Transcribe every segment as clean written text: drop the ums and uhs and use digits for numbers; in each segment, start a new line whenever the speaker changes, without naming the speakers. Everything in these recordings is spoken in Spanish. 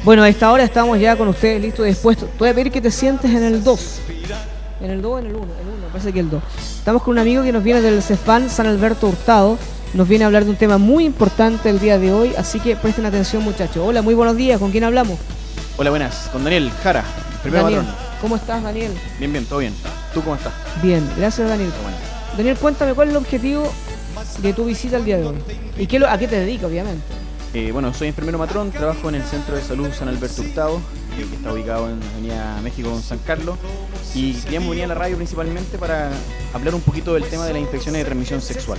Bueno, a esta hora estamos ya con ustedes listos y dispuestos. Te voy a pedir que te sientes en el 2. ¿En el 2 o en el 1? El 1, parece que el 2. Estamos con un amigo que nos viene del CEFAN San Alberto Hurtado. Nos viene a hablar de un tema muy importante el día de hoy, así que presten atención, muchachos. Hola, muy buenos días. ¿Con quién hablamos?
Hola, buenas. Con Daniel Jara, primer
Daniel,
patrón.
¿cómo estás, Daniel?
Bien, todo bien. ¿Tú cómo estás?
Bien, gracias, Daniel.
Bueno.
Daniel, cuéntame cuál es el objetivo de tu visita el día de hoy. ¿Y a qué te dedicas, obviamente?
Bueno, soy enfermero matrón, trabajo en el Centro de Salud San Alberto Hurtado, que está ubicado en Avenida México con San Carlos. Y queríamos venir a la radio principalmente para hablar un poquito del tema de las infecciones de transmisión sexual.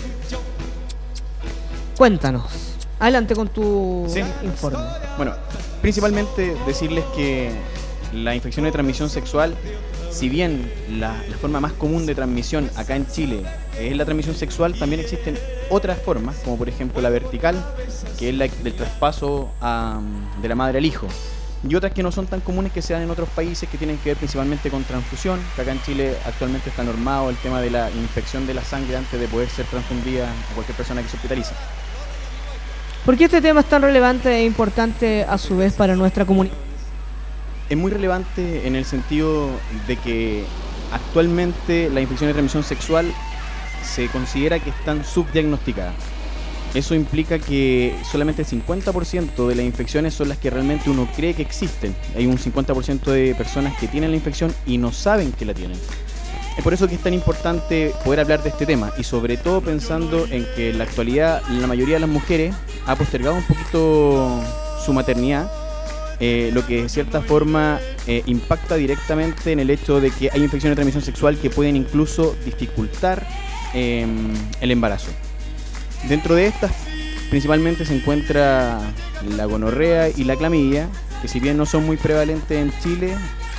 Cuéntanos. Adelante con tu
Sí.
informe.
Bueno, principalmente decirles que la infección de transmisión sexual, si bien la forma más común de transmisión acá en Chile es la transmisión sexual, también existen otras formas, como por ejemplo la vertical, que es la del traspaso de la madre al hijo, y otras que no son tan comunes que se dan en otros países, que tienen que ver principalmente con transfusión, que acá en Chile actualmente está normado el tema de la inspección de la sangre antes de poder ser transfundida a cualquier persona que se hospitaliza.
¿Por qué este tema es tan relevante e importante a su vez para nuestra comunidad?
Es muy relevante en el sentido de que actualmente la infección de transmisión sexual se considera que están subdiagnosticadas. Eso implica que solamente el 50% de las infecciones son las que realmente uno cree que existen. Hay un 50% de personas que tienen la infección y no saben que la tienen. Es por eso que es tan importante poder hablar de este tema, y sobre todo pensando en que en la actualidad la mayoría de las mujeres ha postergado un poquito su maternidad, lo que de cierta forma impacta directamente en el hecho de que hay infecciones de transmisión sexual que pueden incluso dificultar el embarazo. Dentro de estas principalmente se encuentra la gonorrea y la clamidia, que si bien no son muy prevalentes en Chile,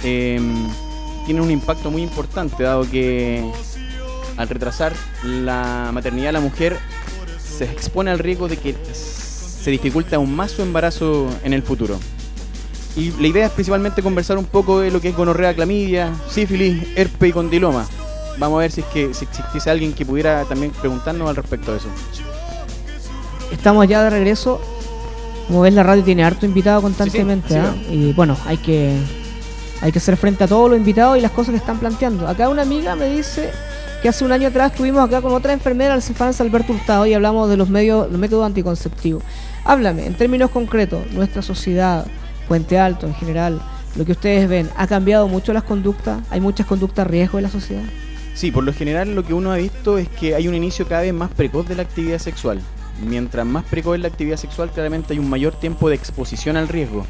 tienen un impacto muy importante, dado que al retrasar la maternidad de la mujer se expone al riesgo de que se dificulte aún más su embarazo en el futuro. Y la idea es principalmente conversar un poco de lo que es gonorrea, clamidia, sífilis, herpes y condiloma. Vamos a ver si existiese alguien que pudiera también preguntarnos al respecto de eso.
Estamos ya de regreso. Como ves, la radio tiene harto invitado constantemente,
sí,
¿eh? Y bueno, hay que hacer frente a todos los invitados y las cosas que están planteando. Acá una amiga me dice que hace un año atrás estuvimos acá con otra enfermera del CEFAN San Alberto Hurtado y hablamos de los métodos anticonceptivos. Háblame, en términos concretos, nuestra sociedad, Puente Alto en general, lo que ustedes ven, ¿ha cambiado mucho las conductas? ¿Hay muchas conductas a riesgo en la sociedad?
Sí, por lo general lo que uno ha visto es que hay un inicio cada vez más precoz de la actividad sexual. Mientras más precoz es la actividad sexual, claramente hay un mayor tiempo de exposición al riesgo.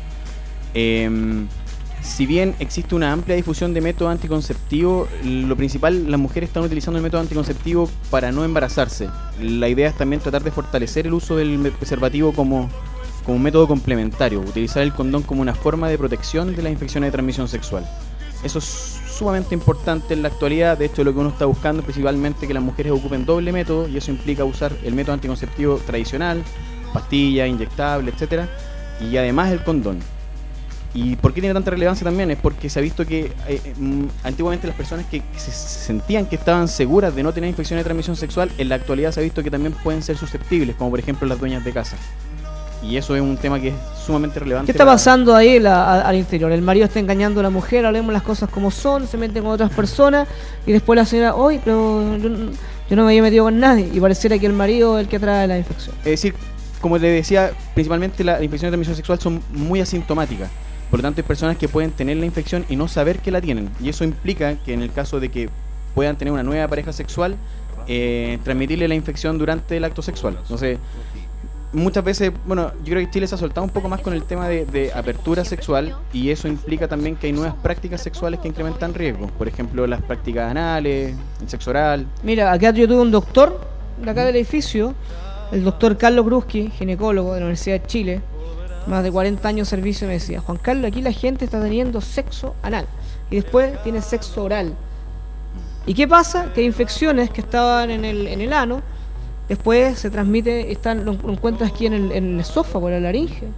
Si bien existe una amplia difusión de métodos anticonceptivos, lo principal, las mujeres están utilizando el método anticonceptivo para no embarazarse. La idea es también tratar de fortalecer el uso del preservativo como un método complementario, utilizar el condón como una forma de protección de las infecciones de transmisión sexual. Eso es sumamente importante en la actualidad. De hecho, lo que uno está buscando es principalmente que las mujeres ocupen doble método, y eso implica usar el método anticonceptivo tradicional, pastillas, inyectables, etcétera, y además el condón. ¿Y por qué tiene tanta relevancia también? Es porque se ha visto que antiguamente las personas que se sentían que estaban seguras de no tener infecciones de transmisión sexual, en la actualidad se ha visto que también pueden ser susceptibles, como por ejemplo las dueñas de casa. Y eso es un tema que es sumamente relevante.
¿Qué está pasando ahí al interior? El marido está engañando a la mujer, hablemos las cosas como son, se mete con otras personas y después la señora, hoy, pero yo no me había metido con nadie, y pareciera que el marido es el que trae la infección.
Es decir, como le decía, principalmente las infecciones de transmisión sexual son muy asintomáticas. Por lo tanto, hay personas que pueden tener la infección y no saber que la tienen. Y eso implica que en el caso de que puedan tener una nueva pareja sexual, transmitirle la infección durante el acto sexual. Entonces, muchas veces, bueno, yo creo que Chile se ha soltado un poco más con el tema de apertura sexual, y eso implica también que hay nuevas prácticas sexuales que incrementan riesgo. Por ejemplo, las prácticas anales, el sexo oral.
Mira, acá yo tuve un doctor de acá del edificio, el doctor Carlos Bruski, ginecólogo de la Universidad de Chile, más de 40 años de servicio, me decía: Juan Carlos, aquí la gente está teniendo sexo anal y después tiene sexo oral. ¿Y qué pasa? Que hay infecciones que estaban en el ano, después se transmite, lo encuentras aquí en el esófago, en la laringe,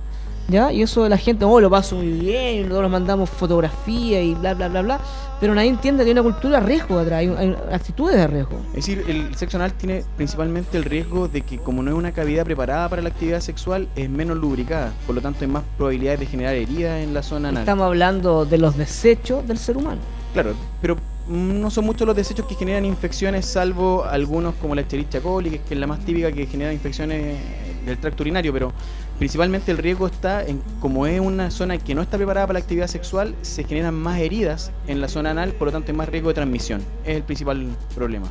¿Ya? Y eso de la gente, lo paso muy bien, y luego nos mandamos fotografía y bla, bla, bla, bla. Pero nadie entiende que hay una cultura de riesgo atrás, hay actitudes de riesgo.
Es decir, el sexo anal tiene principalmente el riesgo de que, como no es una cavidad preparada para la actividad sexual, es menos lubricada. Por lo tanto, hay más probabilidades de generar heridas en la zona anal.
Estamos hablando de los desechos del ser humano.
Claro, pero no son muchos los desechos que generan infecciones, salvo algunos como la Escherichia coli, que es la más típica, que genera infecciones del tracto urinario, pero principalmente el riesgo está en, como es una zona que no está preparada para la actividad sexual, se generan más heridas en la zona anal, por lo tanto hay más riesgo de transmisión. Es el principal problema.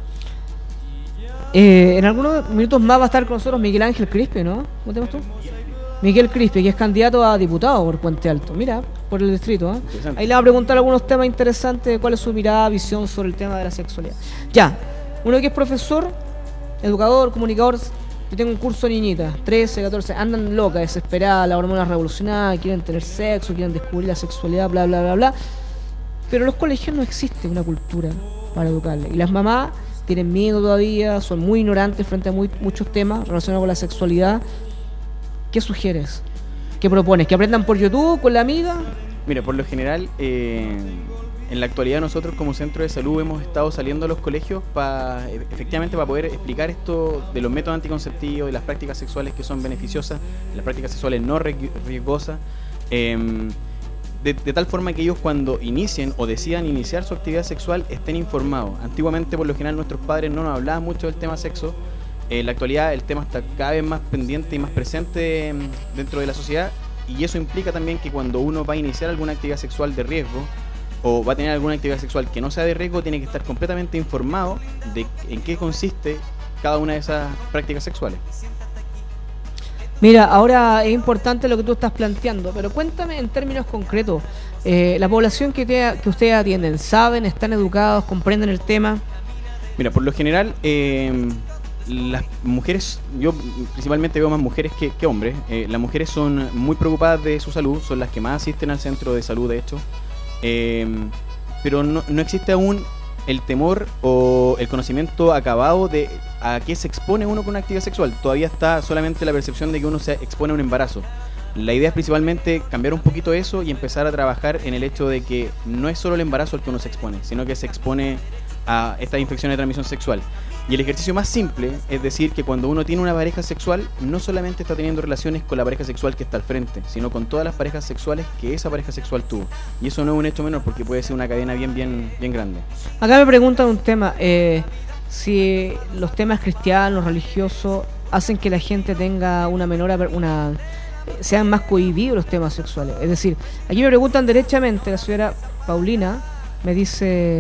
En algunos minutos más va a estar con nosotros Miguel Ángel Crispe, ¿no? ¿Cómo te llamas tú? Miguel Crispe, que es candidato a diputado por Puente Alto. Mira, por el distrito, ¿eh? Ahí le va a preguntar algunos temas interesantes, cuál es su mirada, visión sobre el tema de la sexualidad. Ya, uno que es profesor, educador, comunicador. Yo tengo un curso de niñitas, 13, 14, andan locas, desesperadas, las hormonas revolucionadas, quieren tener sexo, quieren descubrir la sexualidad, bla, bla, bla, bla. Pero en los colegios no existe una cultura para educarles. Y las mamás tienen miedo todavía, son muy ignorantes frente a muchos temas relacionados con la sexualidad. ¿Qué sugieres? ¿Qué propones? ¿Que aprendan por YouTube, con la amiga?
Mira, por lo general, en la actualidad nosotros como centro de salud hemos estado saliendo a los colegios efectivamente para poder explicar esto de los métodos anticonceptivos, de las prácticas sexuales que son beneficiosas, las prácticas sexuales no riesgosas, de tal forma que ellos cuando inicien o decidan iniciar su actividad sexual estén informados. Antiguamente por lo general nuestros padres no nos hablaban mucho del tema sexo. En la actualidad el tema está cada vez más pendiente y más presente dentro de la sociedad, y eso implica también que cuando uno va a iniciar alguna actividad sexual de riesgo o va a tener alguna actividad sexual que no sea de riesgo, tiene que estar completamente informado de en qué consiste cada una de esas prácticas sexuales.
Mira, ahora es importante lo que tú estás planteando, pero cuéntame en términos concretos, la población que ustedes atienden, ¿saben, están educados, comprenden el tema?
Mira, por lo general, las mujeres, yo principalmente veo más mujeres que hombres. Las mujeres son muy preocupadas de su salud, son las que más asisten al centro de salud, de hecho. Pero no existe aún el temor o el conocimiento acabado de a qué se expone uno con una actividad sexual. Todavía está solamente la percepción de que uno se expone a un embarazo. La idea es principalmente cambiar un poquito eso y empezar a trabajar en el hecho de que no es solo el embarazo al que uno se expone, sino que se expone a estas infecciones de transmisión sexual. Y el ejercicio más simple es decir que cuando uno tiene una pareja sexual, no solamente está teniendo relaciones con la pareja sexual que está al frente, sino con todas las parejas sexuales que esa pareja sexual tuvo. Y eso no es un hecho menor, porque puede ser una cadena bien grande.
Acá me preguntan un tema, si los temas cristianos, religiosos, hacen que la gente tenga sean más cohibidos los temas sexuales. Es decir, aquí me preguntan derechamente, la señora Paulina me dice,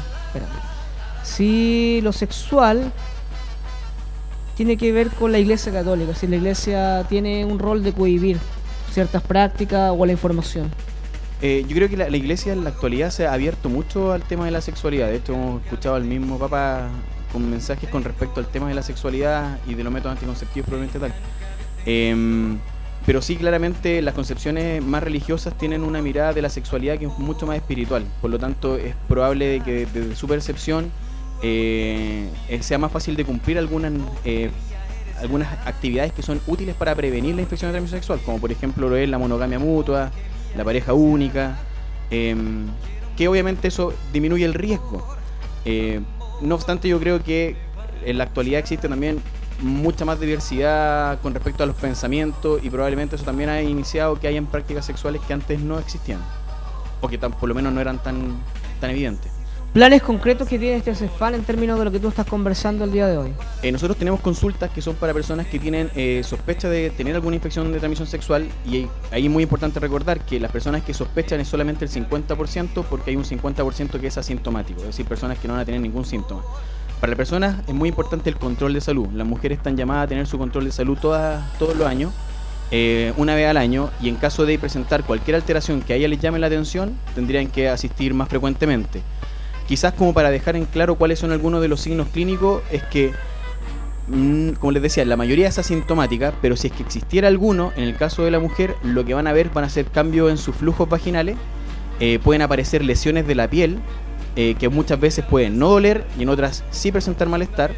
si lo sexual tiene que ver con la Iglesia Católica, si la Iglesia tiene un rol de cohibir ciertas prácticas o la información.
Yo creo que la Iglesia en la actualidad se ha abierto mucho al tema de la sexualidad. De hecho, hemos escuchado al mismo Papa con mensajes con respecto al tema de la sexualidad y de los métodos anticonceptivos probablemente tal. Pero sí, claramente las concepciones más religiosas tienen una mirada de la sexualidad que es mucho más espiritual. Por lo tanto, es probable de que desde su percepción sea más fácil de cumplir algunas actividades que son útiles para prevenir la infección de transmisión sexual, como por ejemplo lo es la monogamia mutua, la pareja única, que obviamente eso disminuye el riesgo. No obstante, yo creo que en la actualidad existe también mucha más diversidad con respecto a los pensamientos, y probablemente eso también ha iniciado que hayan prácticas sexuales que antes no existían o que por lo menos no eran tan evidentes.
¿Planes concretos que tiene este CEFAL en términos de lo que tú estás conversando el día de hoy?
Nosotros tenemos consultas que son para personas que tienen sospecha de tener alguna infección de transmisión sexual, y ahí es muy importante recordar que las personas que sospechan es solamente el 50%, porque hay un 50% que es asintomático, es decir, personas que no van a tener ningún síntoma. Para las personas es muy importante el control de salud. Las mujeres están llamadas a tener su control de salud todos los años, una vez al año, y en caso de presentar cualquier alteración que a ella les llame la atención, tendrían que asistir más frecuentemente. Quizás como para dejar en claro cuáles son algunos de los signos clínicos, es que, como les decía, la mayoría es asintomática, pero si es que existiera alguno, en el caso de la mujer, lo que van a ver van a ser cambios en sus flujos vaginales, pueden aparecer lesiones de la piel, que muchas veces pueden no doler y en otras sí presentar malestar,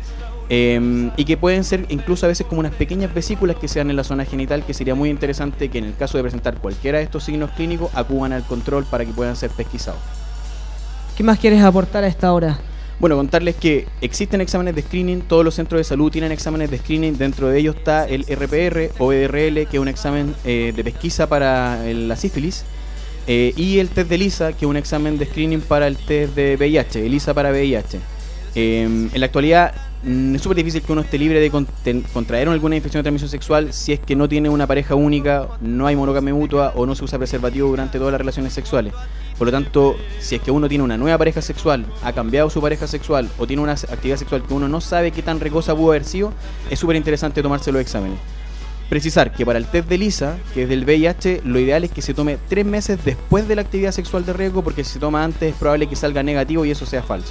Y que pueden ser incluso a veces como unas pequeñas vesículas que se dan en la zona genital, que sería muy interesante que en el caso de presentar cualquiera de estos signos clínicos acudan al control para que puedan ser pesquisados.
¿Qué más quieres aportar a esta hora?
Bueno, contarles que existen exámenes de screening, todos los centros de salud tienen exámenes de screening, dentro de ellos está el RPR o EDRL, que es un examen de pesquisa para la sífilis, y el test de ELISA, que es un examen de screening para el test de VIH, ELISA para VIH. En la actualidad es súper difícil que uno esté libre de contraer alguna infección de transmisión sexual si es que no tiene una pareja única, no hay monogamia mutua o no se usa preservativo durante todas las relaciones sexuales. Por lo tanto, si es que uno tiene una nueva pareja sexual, ha cambiado su pareja sexual o tiene una actividad sexual que uno no sabe qué tan riesgosa pudo haber sido, es súper interesante tomarse los exámenes. Precisar que para el test de ELISA, que es del VIH, lo ideal es que se tome 3 meses después de la actividad sexual de riesgo, porque si se toma antes es probable que salga negativo y eso sea falso.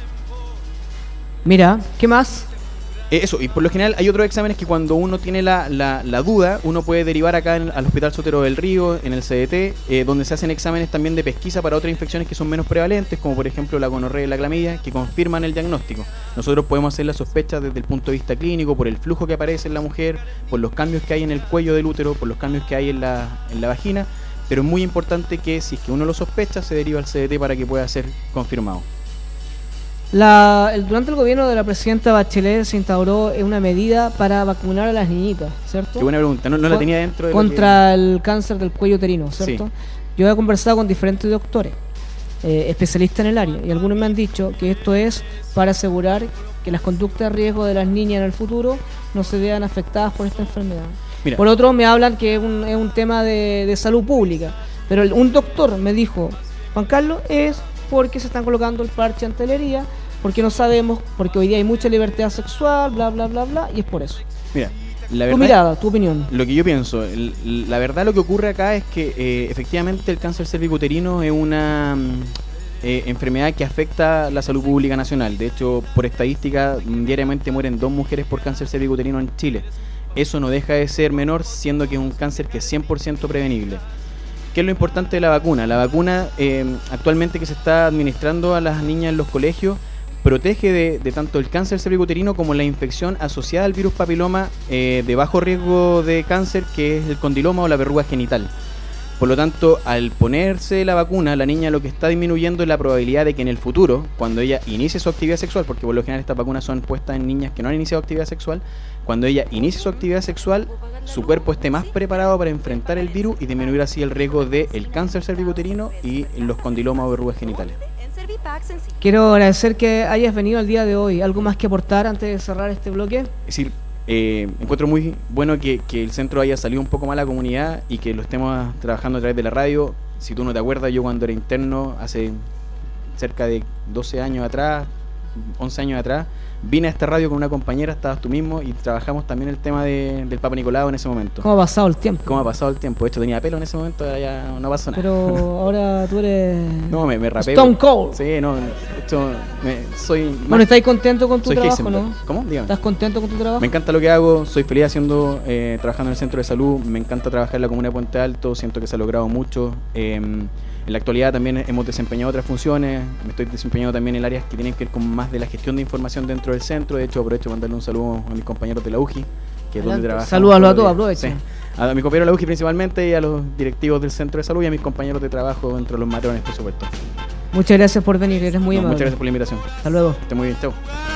Mira, ¿qué más?
Eso, y por lo general hay otros exámenes que cuando uno tiene la duda, uno puede derivar acá al Hospital Sotero del Río, en el CDT, donde se hacen exámenes también de pesquisa para otras infecciones que son menos prevalentes, como por ejemplo la gonorrea y la clamidia, que confirman el diagnóstico. Nosotros podemos hacer la sospecha desde el punto de vista clínico, por el flujo que aparece en la mujer, por los cambios que hay en el cuello del útero, por los cambios que hay en la vagina, pero es muy importante que si es que uno lo sospecha, se deriva al CDT para que pueda ser confirmado.
Durante el gobierno de la presidenta Bachelet se instauró una medida para vacunar a las niñitas, ¿cierto?
Qué buena pregunta, no la tenía dentro de
contra el cáncer del cuello uterino, ¿cierto?
Sí.
Yo he conversado con diferentes doctores, especialistas en el área, y algunos me han dicho que esto es para asegurar que las conductas de riesgo de las niñas en el futuro no se vean afectadas por esta enfermedad.
Mira.
Por otro, me hablan que es un tema de salud pública, pero un doctor me dijo, Juan Carlos, es porque se están colocando el parche ante la herida, porque no sabemos, porque hoy día hay mucha libertad sexual, bla, bla, bla, bla, y es por eso.
Mira, la verdad,
tu mirada, tu opinión.
Lo que yo pienso, la verdad lo que ocurre acá es que efectivamente el cáncer cervicuterino es una enfermedad que afecta la salud pública nacional. De hecho, por estadística, diariamente mueren 2 mujeres por cáncer cervicuterino en Chile. Eso no deja de ser menor, siendo que es un cáncer que es 100% prevenible. ¿Qué es lo importante de la vacuna? La vacuna actualmente que se está administrando a las niñas en los colegios protege de tanto el cáncer cervicuterino como la infección asociada al virus papiloma de bajo riesgo de cáncer, que es el condiloma o la verruga genital. Por lo tanto, al ponerse la vacuna, la niña lo que está disminuyendo es la probabilidad de que en el futuro, cuando ella inicie su actividad sexual, porque por lo general estas vacunas son puestas en niñas que no han iniciado actividad sexual, cuando ella inicie su actividad sexual, su cuerpo esté más preparado para enfrentar el virus y disminuir así el riesgo del cáncer cervicuterino y los condilomas o verrugas genitales.
Quiero agradecer que hayas venido el día de hoy. ¿Algo más que aportar antes de cerrar este bloque?
Es decir, encuentro muy bueno que el centro haya salido un poco más a la comunidad y que lo estemos trabajando a través de la radio. Si tú no te acuerdas, yo cuando era interno, hace cerca de 12 años atrás, 11 años atrás, vine a esta radio con una compañera, estabas tú mismo, y trabajamos también el tema del Papa Nicolau en ese momento.
¿Cómo ha pasado el tiempo?
¿Cómo ha pasado el tiempo? De hecho, tenía pelo en ese momento, ahora ya no pasó nada.
Pero ahora tú eres...
No, me rapé.
Stone Cold.
Sí, no, esto soy...
Bueno, ¿estás contento con tu trabajo, no?
¿Cómo? Dígame.
¿Estás contento con tu trabajo?
Me encanta lo que hago, soy feliz trabajando en el centro de salud, me encanta trabajar en la comuna de Puente Alto, siento que se ha logrado mucho. En la actualidad también hemos desempeñado otras funciones, me estoy desempeñando también en áreas que tienen que ver con más de la gestión de información dentro del centro. De hecho, aprovecho para mandarle un saludo a mis compañeros de la UJI, que es donde trabajan.
Salúdalo a todos, aprovecha.
Sí. A mi compañero de la UJI principalmente, y a los directivos del centro de salud y a mis compañeros de trabajo dentro de los matrones, por supuesto.
Muchas gracias por venir, eres muy amable.
Muchas gracias por la invitación.
Hasta luego.
Esté muy bien, chao.